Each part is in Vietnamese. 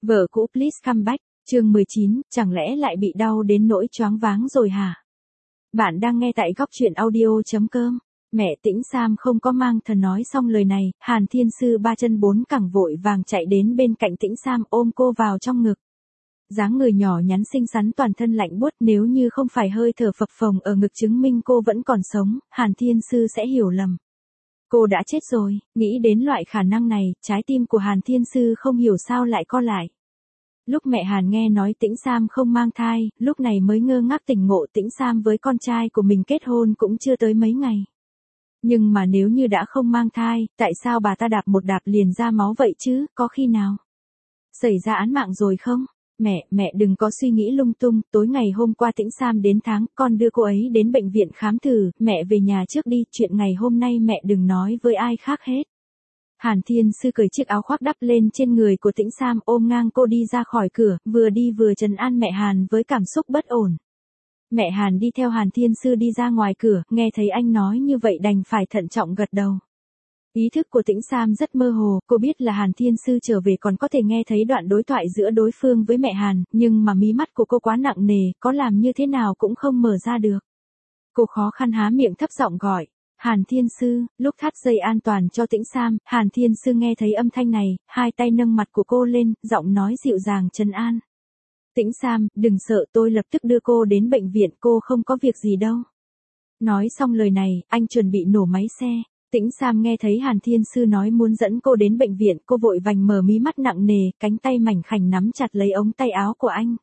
Vợ cũ please come back, chương 19, chẳng lẽ lại bị đau đến nỗi choáng váng rồi hả? Bạn đang nghe tại góc truyện audio.com. Mẹ Tĩnh Sam không có mang thần nói xong lời này, Hàn Thiên Sư ba chân bốn cẳng vội vàng chạy đến bên cạnh Tĩnh Sam ôm cô vào trong ngực. Dáng người nhỏ nhắn xinh xắn toàn thân lạnh buốt, nếu như không phải hơi thở phập phồng ở ngực chứng minh cô vẫn còn sống, Hàn Thiên Sư sẽ hiểu lầm. Cô đã chết rồi, nghĩ đến loại khả năng này, trái tim của Hàn Thiên Sư không hiểu sao lại co lại. Lúc mẹ Hàn nghe nói Tĩnh Sam không mang thai, lúc này mới ngơ ngác tỉnh ngộ Tĩnh Sam với con trai của mình kết hôn cũng chưa tới mấy ngày. Nhưng mà nếu như đã không mang thai, tại sao bà ta đạp một đạp liền ra máu vậy chứ, có khi nào xảy ra án mạng rồi không? Mẹ đừng có suy nghĩ lung tung, tối ngày hôm qua Tĩnh Sam đến tháng, con đưa cô ấy đến bệnh viện khám thử, mẹ về nhà trước đi, chuyện ngày hôm nay mẹ đừng nói với ai khác hết. Hàn Thiên Sư cởi chiếc áo khoác đắp lên trên người của Tĩnh Sam ôm ngang cô đi ra khỏi cửa, vừa đi vừa trấn an mẹ Hàn với cảm xúc bất ổn. Mẹ Hàn đi theo Hàn Thiên Sư đi ra ngoài cửa, nghe thấy anh nói như vậy đành phải thận trọng gật đầu. Ý thức của Tĩnh Sam rất mơ hồ, cô biết là Hàn Thiên Sư trở về còn có thể nghe thấy đoạn đối thoại giữa đối phương với mẹ Hàn, nhưng mà mí mắt của cô quá nặng nề, có làm như thế nào cũng không mở ra được. Cô khó khăn há miệng thấp giọng gọi. Hàn Thiên Sư, lúc thắt dây an toàn cho Tĩnh Sam, Hàn Thiên Sư nghe thấy âm thanh này, hai tay nâng mặt của cô lên, giọng nói dịu dàng trấn an. Tĩnh Sam, đừng sợ, tôi lập tức đưa cô đến bệnh viện, cô không có việc gì đâu. Nói xong lời này, anh chuẩn bị nổ máy xe. Tĩnh Sam nghe thấy Hàn Thiên Sư nói muốn dẫn cô đến bệnh viện, cô vội vàng mở mí mắt nặng nề, cánh tay mảnh khảnh nắm chặt lấy ống tay áo của anh.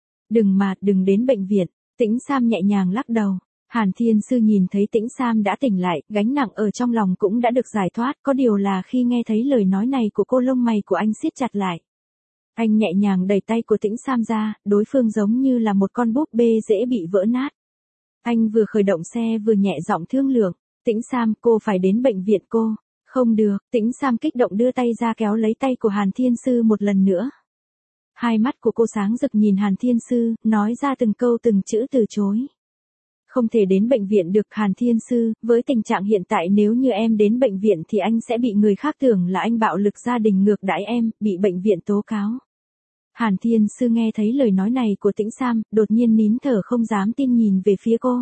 Đừng đến bệnh viện. Tĩnh Sam nhẹ nhàng lắc đầu. Hàn Thiên Sư nhìn thấy Tĩnh Sam đã tỉnh lại, gánh nặng ở trong lòng cũng đã được giải thoát, có điều là khi nghe thấy lời nói này của cô lông mày của anh siết chặt lại. Anh nhẹ nhàng đẩy tay của Tĩnh Sam ra, đối phương giống như là một con búp bê dễ bị vỡ nát. Anh vừa khởi động xe vừa nhẹ giọng thương lượng. Tĩnh Sam, cô phải đến bệnh viện cô. Không được, Tĩnh Sam kích động đưa tay ra kéo lấy tay của Hàn Thiên Sư một lần nữa. Hai mắt của cô sáng rực nhìn Hàn Thiên Sư, nói ra từng câu từng chữ từ chối. Không thể đến bệnh viện được Hàn Thiên Sư, với tình trạng hiện tại nếu như em đến bệnh viện thì anh sẽ bị người khác tưởng là anh bạo lực gia đình ngược đãi em, bị bệnh viện tố cáo. Hàn Thiên Sư nghe thấy lời nói này của Tĩnh Sam, đột nhiên nín thở không dám tin nhìn về phía cô.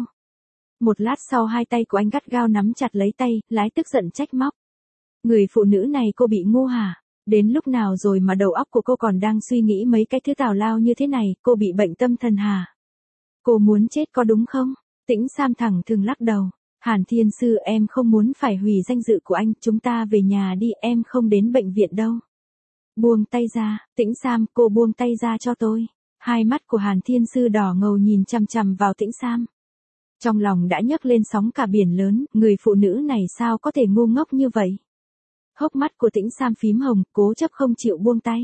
Một lát sau hai tay của anh gắt gao nắm chặt lấy tay, lái tức giận trách móc. Người phụ nữ này cô bị ngu hả? Đến lúc nào rồi mà đầu óc của cô còn đang suy nghĩ mấy cái thứ tào lao như thế này, cô bị bệnh tâm thần hả? Cô muốn chết có đúng không? Tĩnh Sam thẳng thừng lắc đầu. Hàn Thiên Sư, em không muốn phải hủy danh dự của anh, chúng ta về nhà đi, em không đến bệnh viện đâu. Buông tay ra, Tĩnh Sam, cô buông tay ra cho tôi. Hai mắt của Hàn Thiên Sư đỏ ngầu nhìn chằm chằm vào Tĩnh Sam. Trong lòng đã nhấc lên sóng cả biển lớn, người phụ nữ này sao có thể ngu ngốc như vậy? Hốc mắt của Tĩnh Sam phím hồng, cố chấp không chịu buông tay.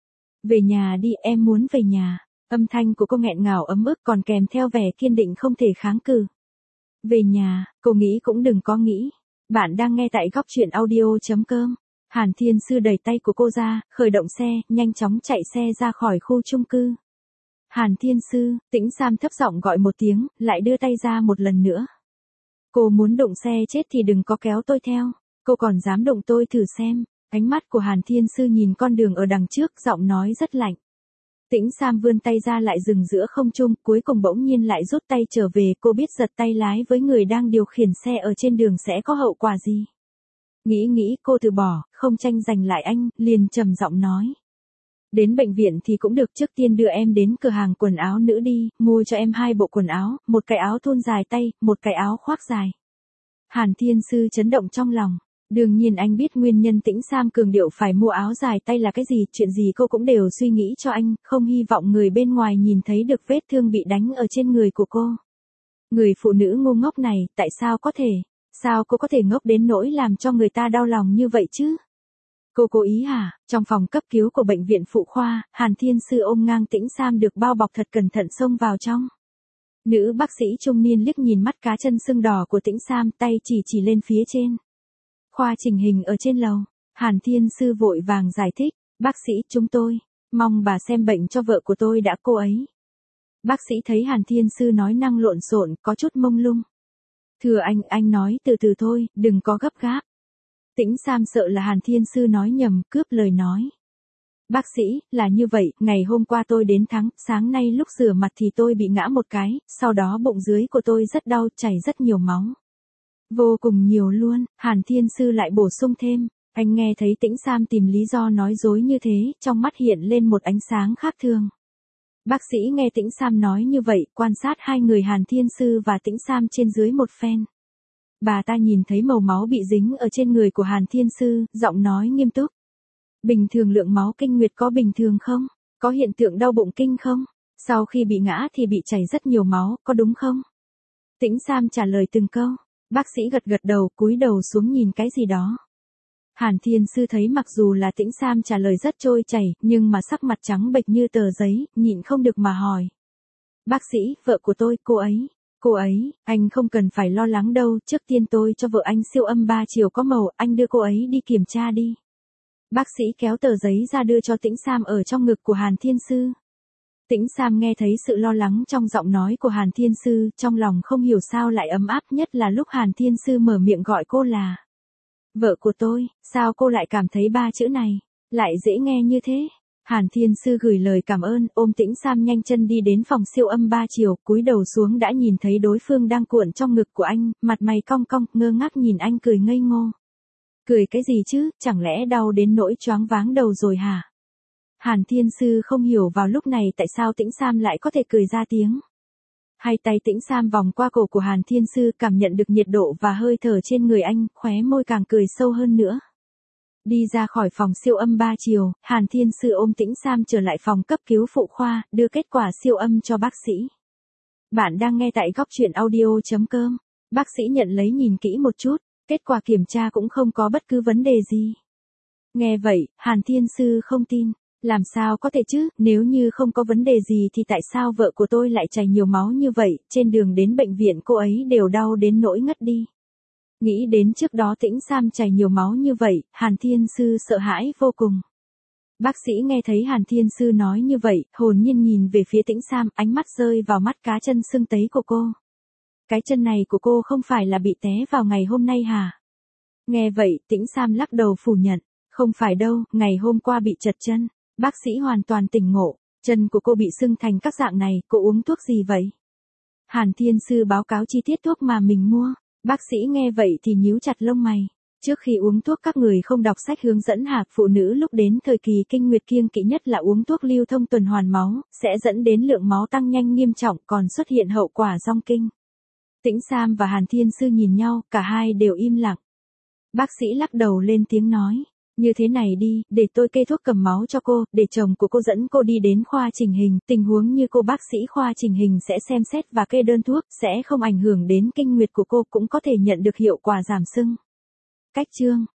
Về nhà đi, em muốn về nhà. Âm thanh của cô nghẹn ngào ấm ức còn kèm theo vẻ kiên định không thể kháng cự. Về nhà, cô nghĩ cũng đừng có nghĩ. Bạn đang nghe tại góc truyện audio.com. Hàn Thiên Sư đẩy tay của cô ra, khởi động xe, nhanh chóng chạy xe ra khỏi khu chung cư. Hàn Thiên Sư, Tĩnh Sam thấp giọng gọi một tiếng, lại đưa tay ra một lần nữa. Cô muốn đụng xe chết thì đừng có kéo tôi theo, cô còn dám đụng tôi thử xem. Ánh mắt của Hàn Thiên Sư nhìn con đường ở đằng trước, giọng nói rất lạnh. Tĩnh Sam vươn tay ra lại dừng giữa không trung, cuối cùng bỗng nhiên lại rút tay trở về, cô biết giật tay lái với người đang điều khiển xe ở trên đường sẽ có hậu quả gì. Nghĩ cô từ bỏ, không tranh giành lại anh, liền trầm giọng nói. Đến bệnh viện thì cũng được, trước tiên đưa em đến cửa hàng quần áo nữ đi, mua cho em 2 bộ quần áo, một cái áo thun dài tay, một cái áo khoác dài. Hàn Thiên Sư chấn động trong lòng. Đương nhiên anh biết nguyên nhân Tĩnh Sam cường điệu phải mua áo dài tay là cái gì, chuyện gì cô cũng đều suy nghĩ cho anh, không hy vọng người bên ngoài nhìn thấy được vết thương bị đánh ở trên người của cô. Người phụ nữ ngu ngốc này, tại sao có thể? Sao cô có thể ngốc đến nỗi làm cho người ta đau lòng như vậy chứ? Cô cố ý hả? Trong phòng cấp cứu của bệnh viện phụ khoa, Hàn Thiên Sư ôm ngang Tĩnh Sam được bao bọc thật cẩn thận xông vào trong. Nữ bác sĩ trung niên liếc nhìn mắt cá chân sưng đỏ của Tĩnh Sam, tay chỉ lên phía trên. Khoa chỉnh hình ở trên lầu. Hàn Thiên Sư vội vàng giải thích. Bác sĩ, chúng tôi mong bà xem bệnh cho vợ của tôi đã, cô ấy. Bác sĩ thấy Hàn Thiên Sư nói năng lộn xộn, có chút mông lung. Thưa anh nói từ từ thôi, đừng có gấp gáp. Tĩnh Sam sợ là Hàn Thiên Sư nói nhầm, cướp lời nói. Bác sĩ, là như vậy, ngày hôm qua tôi đến sáng nay lúc rửa mặt thì tôi bị ngã một cái, sau đó bụng dưới của tôi rất đau, chảy rất nhiều máu. Vô cùng nhiều luôn, Hàn Thiên Sư lại bổ sung thêm. Anh nghe thấy Tĩnh Sam tìm lý do nói dối như thế, trong mắt hiện lên một ánh sáng khác thường. Bác sĩ nghe Tĩnh Sam nói như vậy, quan sát hai người Hàn Thiên Sư và Tĩnh Sam trên dưới một phen. Bà ta nhìn thấy màu máu bị dính ở trên người của Hàn Thiên Sư, giọng nói nghiêm túc. Bình thường lượng máu kinh nguyệt có bình thường không? Có hiện tượng đau bụng kinh không? Sau khi bị ngã thì bị chảy rất nhiều máu, có đúng không? Tĩnh Sam trả lời từng câu. Bác sĩ gật gật đầu, cúi đầu xuống nhìn cái gì đó. Hàn Thiên Sư thấy mặc dù là Tĩnh Sam trả lời rất trôi chảy, nhưng mà sắc mặt trắng bệch như tờ giấy, nhịn không được mà hỏi. Bác sĩ, vợ của tôi, cô ấy, anh không cần phải lo lắng đâu, trước tiên tôi cho vợ anh siêu âm 3 chiều có màu, anh đưa cô ấy đi kiểm tra đi. Bác sĩ kéo tờ giấy ra đưa cho Tĩnh Sam ở trong ngực của Hàn Thiên Sư. Tĩnh Sam nghe thấy sự lo lắng trong giọng nói của Hàn Thiên Sư, trong lòng không hiểu sao lại ấm áp, nhất là lúc Hàn Thiên Sư mở miệng gọi cô là vợ của tôi, sao cô lại cảm thấy 3 chữ này lại dễ nghe như thế? Hàn Thiên Sư gửi lời cảm ơn, ôm Tĩnh Sam nhanh chân đi đến phòng siêu âm 3 chiều, cúi đầu xuống đã nhìn thấy đối phương đang cuộn trong ngực của anh, mặt mày cong cong, ngơ ngác nhìn anh cười ngây ngô. Cười cái gì chứ, chẳng lẽ đau đến nỗi choáng váng đầu rồi hả? Hàn Thiên Sư không hiểu vào lúc này tại sao Tĩnh Sam lại có thể cười ra tiếng. Hai tay Tĩnh Sam vòng qua cổ của Hàn Thiên Sư, cảm nhận được nhiệt độ và hơi thở trên người anh, khóe môi càng cười sâu hơn nữa. Đi ra khỏi phòng siêu âm 3 chiều, Hàn Thiên Sư ôm Tĩnh Sam trở lại phòng cấp cứu phụ khoa, đưa kết quả siêu âm cho bác sĩ. Bạn đang nghe tại góc truyện audio.com. Bác sĩ nhận lấy nhìn kỹ một chút, kết quả kiểm tra cũng không có bất cứ vấn đề gì. Nghe vậy, Hàn Thiên Sư không tin. Làm sao có thể chứ, nếu như không có vấn đề gì thì tại sao vợ của tôi lại chảy nhiều máu như vậy, trên đường đến bệnh viện cô ấy đều đau đến nỗi ngất đi. Nghĩ đến trước đó Tĩnh Sam chảy nhiều máu như vậy, Hàn Thiên Sư sợ hãi vô cùng. Bác sĩ nghe thấy Hàn Thiên Sư nói như vậy, hồn nhiên nhìn về phía Tĩnh Sam, ánh mắt rơi vào mắt cá chân sưng tấy của cô. Cái chân này của cô không phải là bị té vào ngày hôm nay hả? Nghe vậy, Tĩnh Sam lắc đầu phủ nhận. Không phải đâu, ngày hôm qua bị trật chân. Bác sĩ hoàn toàn tỉnh ngộ, chân của cô bị sưng thành các dạng này, cô uống thuốc gì vậy? Hàn Thiên Sư báo cáo chi tiết thuốc mà mình mua. Bác sĩ nghe vậy thì nhíu chặt lông mày. Trước khi uống thuốc các người không đọc sách hướng dẫn hả? Phụ nữ lúc đến thời kỳ kinh nguyệt kiêng kỵ nhất là uống thuốc lưu thông tuần hoàn máu, sẽ dẫn đến lượng máu tăng nhanh nghiêm trọng, còn xuất hiện hậu quả dong kinh. Tĩnh Sam và Hàn Thiên Sư nhìn nhau, cả hai đều im lặng. Bác sĩ lắc đầu lên tiếng nói. Như thế này đi, để tôi kê thuốc cầm máu cho cô, để chồng của cô dẫn cô đi đến khoa chỉnh hình, tình huống như cô bác sĩ khoa chỉnh hình sẽ xem xét và kê đơn thuốc, sẽ không ảnh hưởng đến kinh nguyệt của cô, cũng có thể nhận được hiệu quả giảm sưng. Cách chương